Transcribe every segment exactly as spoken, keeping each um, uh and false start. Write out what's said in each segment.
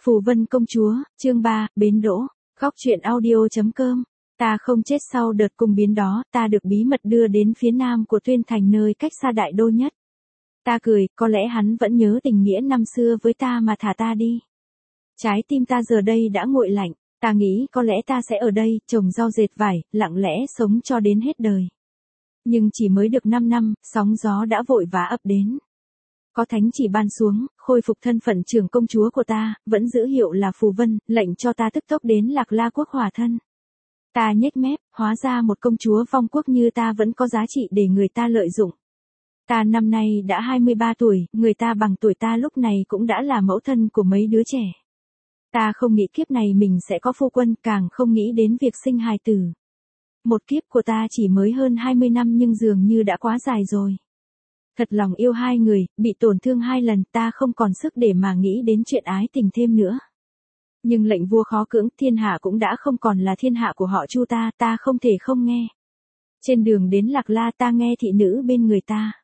Phù Vân công chúa, chương ba, bến đỗ, góc truyện audio.com. Ta không chết sau đợt cung biến đó, ta được bí mật đưa đến phía nam của Tuyên Thành nơi cách xa đại đô nhất. Ta cười, có lẽ hắn vẫn nhớ tình nghĩa năm xưa với ta mà thả ta đi. Trái tim ta giờ đây đã nguội lạnh, ta nghĩ có lẽ ta sẽ ở đây, trồng rau dệt vải, lặng lẽ sống cho đến hết đời. Nhưng chỉ mới được năm năm, sóng gió đã vội vã ập đến. Có thánh chỉ ban xuống, khôi phục thân phận trưởng công chúa của ta, vẫn giữ hiệu là Phù Vân, lệnh cho ta tức tốc đến Lạc La quốc hòa thân. Ta nhếch mép, hóa ra một công chúa vong quốc như ta vẫn có giá trị để người ta lợi dụng. Ta năm nay đã hai mươi ba tuổi, người ta bằng tuổi ta lúc này cũng đã là mẫu thân của mấy đứa trẻ. Ta không nghĩ kiếp này mình sẽ có phu quân, càng không nghĩ đến việc sinh hài tử. Một kiếp của ta chỉ mới hơn hai mươi năm nhưng dường như đã quá dài rồi. Thật lòng yêu hai người, bị tổn thương hai lần, ta không còn sức để mà nghĩ đến chuyện ái tình thêm nữa. Nhưng lệnh vua khó cưỡng, thiên hạ cũng đã không còn là thiên hạ của họ Chu ta, ta không thể không nghe. Trên đường đến Lạc La ta nghe thị nữ bên người ta.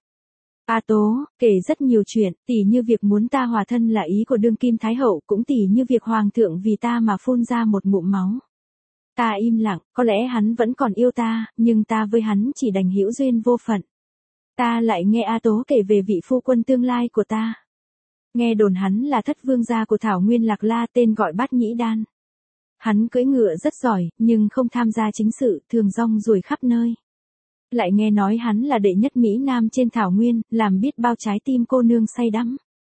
A Tố, kể rất nhiều chuyện, tỉ như việc muốn ta hòa thân là ý của đương kim thái hậu, cũng tỉ như việc hoàng thượng vì ta mà phun ra một ngụm máu. Ta im lặng, có lẽ hắn vẫn còn yêu ta, nhưng ta với hắn chỉ đành hữu duyên vô phận. Ta lại nghe A Tố kể về vị phu quân tương lai của ta. Nghe đồn hắn là thất vương gia của Thảo Nguyên Lạc La tên gọi Bát Nhĩ Đan. Hắn cưỡi ngựa rất giỏi, nhưng không tham gia chính sự, thường rong ruổi khắp nơi. Lại nghe nói hắn là đệ nhất Mỹ Nam trên Thảo Nguyên, làm biết bao trái tim cô nương say đắm.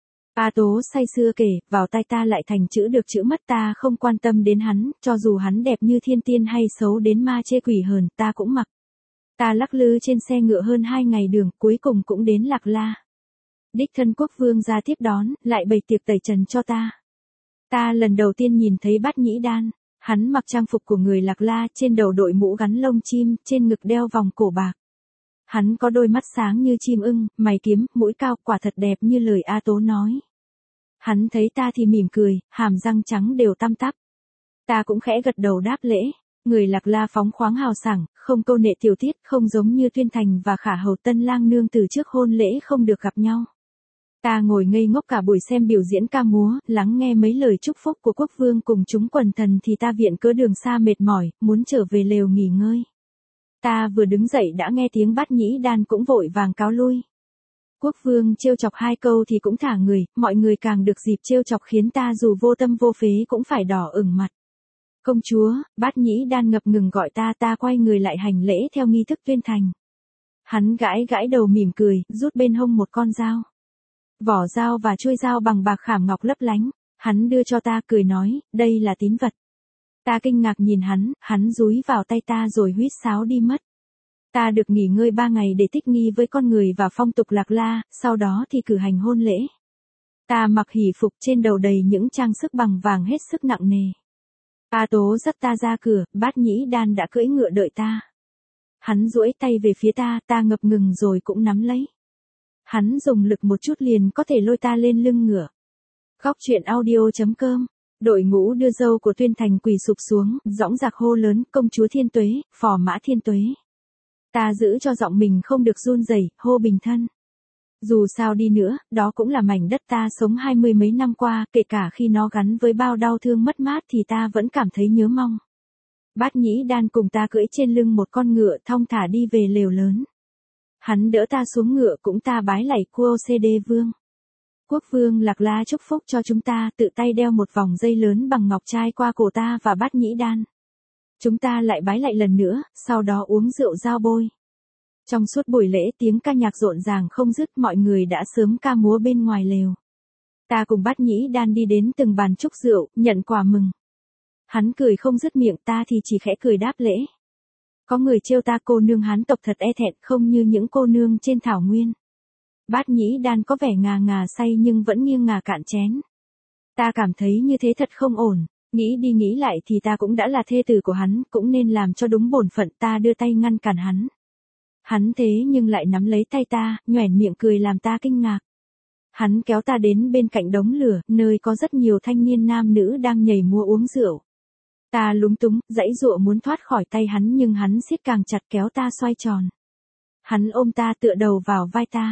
A Tố say sưa kể, vào tai ta lại thành chữ được chữ mất, ta không quan tâm đến hắn, cho dù hắn đẹp như thiên tiên hay xấu đến ma chê quỷ hờn, ta cũng mặc. Ta lắc lư trên xe ngựa hơn hai ngày đường, cuối cùng cũng đến Lạc La. Đích thân quốc vương ra tiếp đón, lại bày tiệc tẩy trần cho ta. Ta lần đầu tiên nhìn thấy Bát Nhĩ Đan, hắn mặc trang phục của người Lạc La, trên đầu đội mũ gắn lông chim, trên ngực đeo vòng cổ bạc. Hắn có đôi mắt sáng như chim ưng, mày kiếm, mũi cao, quả thật đẹp như lời A Tố nói. Hắn thấy ta thì mỉm cười, hàm răng trắng đều tăm tắp. Ta cũng khẽ gật đầu đáp lễ. Người Lạc La phóng khoáng hào sảng, không câu nệ tiểu tiết, không giống như Tuyên Thành và Khả Hầu Tân Lang nương từ trước hôn lễ không được gặp nhau. Ta ngồi ngây ngốc cả buổi xem biểu diễn ca múa, lắng nghe mấy lời chúc phúc của quốc vương cùng chúng quần thần thì ta viện cớ đường xa mệt mỏi, muốn trở về lều nghỉ ngơi. Ta vừa đứng dậy đã nghe tiếng Bát Nhĩ Đan cũng vội vàng cáo lui. Quốc vương trêu chọc hai câu thì cũng thả người, mọi người càng được dịp trêu chọc khiến ta dù vô tâm vô phế cũng phải đỏ ửng mặt. Công chúa, Bát Nhĩ Đan ngập ngừng gọi ta, ta quay người lại hành lễ theo nghi thức Tuyên Thành. Hắn gãi gãi đầu mỉm cười, rút bên hông một con dao. Vỏ dao và chuôi dao bằng bạc khảm ngọc lấp lánh, hắn đưa cho ta cười nói, đây là tín vật. Ta kinh ngạc nhìn hắn, hắn dúi vào tay ta rồi huýt sáo đi mất. Ta được nghỉ ngơi ba ngày để thích nghi với con người và phong tục Lạc La, sau đó thì cử hành hôn lễ. Ta mặc hỷ phục trên đầu đầy những trang sức bằng vàng hết sức nặng nề. A Tố dắt ta ra cửa, Bát Nhĩ Đan đã cưỡi ngựa đợi ta. Hắn duỗi tay về phía ta, ta ngập ngừng rồi cũng nắm lấy. Hắn dùng lực một chút liền có thể lôi ta lên lưng ngựa. Góc truyện audio.com. Đội ngũ đưa dâu của Tuyên Thành quỳ sụp xuống, dõng dạc hô lớn, công chúa thiên tuế, phò mã thiên tuế. Ta giữ cho giọng mình không được run rẩy, hô bình thân. Dù sao đi nữa, đó cũng là mảnh đất ta sống hai mươi mấy năm qua, kể cả khi nó gắn với bao đau thương mất mát thì ta vẫn cảm thấy nhớ mong. Bát Nhĩ Đan cùng ta cưỡi trên lưng một con ngựa thong thả đi về lều lớn. Hắn đỡ ta xuống ngựa cũng ta bái lạy Quo Cê Đê Vương. Quốc vương Lạc La chúc phúc cho chúng ta, tự tay đeo một vòng dây lớn bằng ngọc trai qua cổ ta và Bát Nhĩ Đan. Chúng ta lại bái lạy lần nữa, sau đó uống rượu giao bôi. Trong suốt buổi lễ tiếng ca nhạc rộn ràng không dứt, mọi người đã sớm ca múa bên ngoài lều. Ta cùng Bát Nhĩ Đan đi đến từng bàn chúc rượu, nhận quà mừng. Hắn cười không dứt miệng, ta thì chỉ khẽ cười đáp lễ. Có người trêu ta cô nương Hán tộc thật e thẹn, không như những cô nương trên Thảo Nguyên. Bát Nhĩ Đan có vẻ ngà ngà say nhưng vẫn nghiêng ngà cạn chén. Ta cảm thấy như thế thật không ổn, nghĩ đi nghĩ lại thì ta cũng đã là thê tử của hắn, cũng nên làm cho đúng bổn phận. Ta đưa tay ngăn cản hắn. Hắn thế nhưng lại nắm lấy tay ta, nhoẻn miệng cười làm ta kinh ngạc. Hắn kéo ta đến bên cạnh đống lửa, nơi có rất nhiều thanh niên nam nữ đang nhảy múa uống rượu. Ta lúng túng, giãy giụa muốn thoát khỏi tay hắn nhưng hắn siết càng chặt kéo ta xoay tròn. Hắn ôm ta tựa đầu vào vai ta.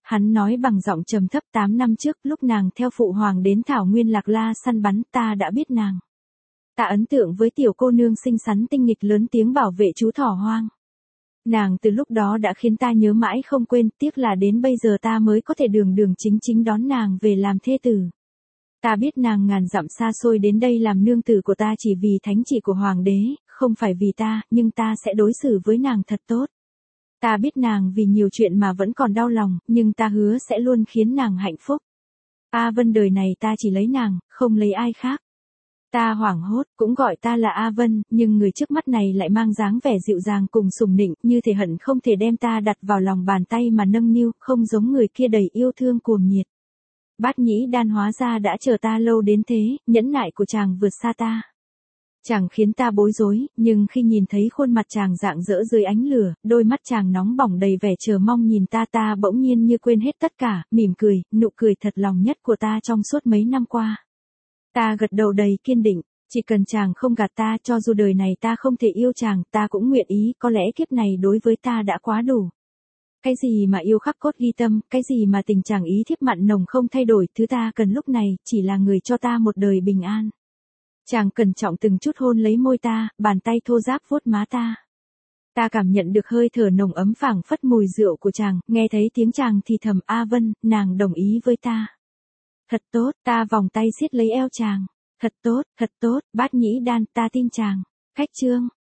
Hắn nói bằng giọng trầm thấp, tám năm trước, lúc nàng theo phụ hoàng đến thảo nguyên Lạc La săn bắn, ta đã biết nàng. Ta ấn tượng với tiểu cô nương xinh xắn tinh nghịch lớn tiếng bảo vệ chú thỏ hoang. Nàng từ lúc đó đã khiến ta nhớ mãi không quên, tiếc là đến bây giờ ta mới có thể đường đường chính chính đón nàng về làm thê tử. Ta biết nàng ngàn dặm xa xôi đến đây làm nương tử của ta chỉ vì thánh chỉ của hoàng đế, không phải vì ta, nhưng ta sẽ đối xử với nàng thật tốt. Ta biết nàng vì nhiều chuyện mà vẫn còn đau lòng, nhưng ta hứa sẽ luôn khiến nàng hạnh phúc. A Vân, đời này ta chỉ lấy nàng, không lấy ai khác. Ta hoảng hốt, cũng gọi ta là A Vân, nhưng người trước mắt này lại mang dáng vẻ dịu dàng cùng sủng nịnh, như thể hận không thể đem ta đặt vào lòng bàn tay mà nâng niu, không giống người kia đầy yêu thương cuồng nhiệt. Bát Nhĩ Đan hóa ra đã chờ ta lâu đến thế, nhẫn nại của chàng vượt xa ta. Chàng khiến ta bối rối, nhưng khi nhìn thấy khuôn mặt chàng rạng rỡ dưới ánh lửa, đôi mắt chàng nóng bỏng đầy vẻ chờ mong nhìn ta, ta bỗng nhiên như quên hết tất cả, mỉm cười, nụ cười thật lòng nhất của ta trong suốt mấy năm qua. Ta gật đầu đầy kiên định, chỉ cần chàng không gạt ta, cho dù đời này ta không thể yêu chàng, ta cũng nguyện ý, có lẽ kiếp này đối với ta đã quá đủ. Cái gì mà yêu khắc cốt ghi tâm, cái gì mà tình chàng ý thiếp mặn nồng không thay đổi, thứ ta cần lúc này, chỉ là người cho ta một đời bình an. Chàng cẩn trọng từng chút hôn lấy môi ta, bàn tay thô ráp vuốt má ta. Ta cảm nhận được hơi thở nồng ấm phảng phất mùi rượu của chàng, nghe thấy tiếng chàng thì thầm, A Vân, nàng đồng ý với ta. Thật tốt, ta vòng tay siết lấy eo chàng. Thật tốt, thật tốt, Bát Nhĩ Đan, ta tin chàng. Khách chương.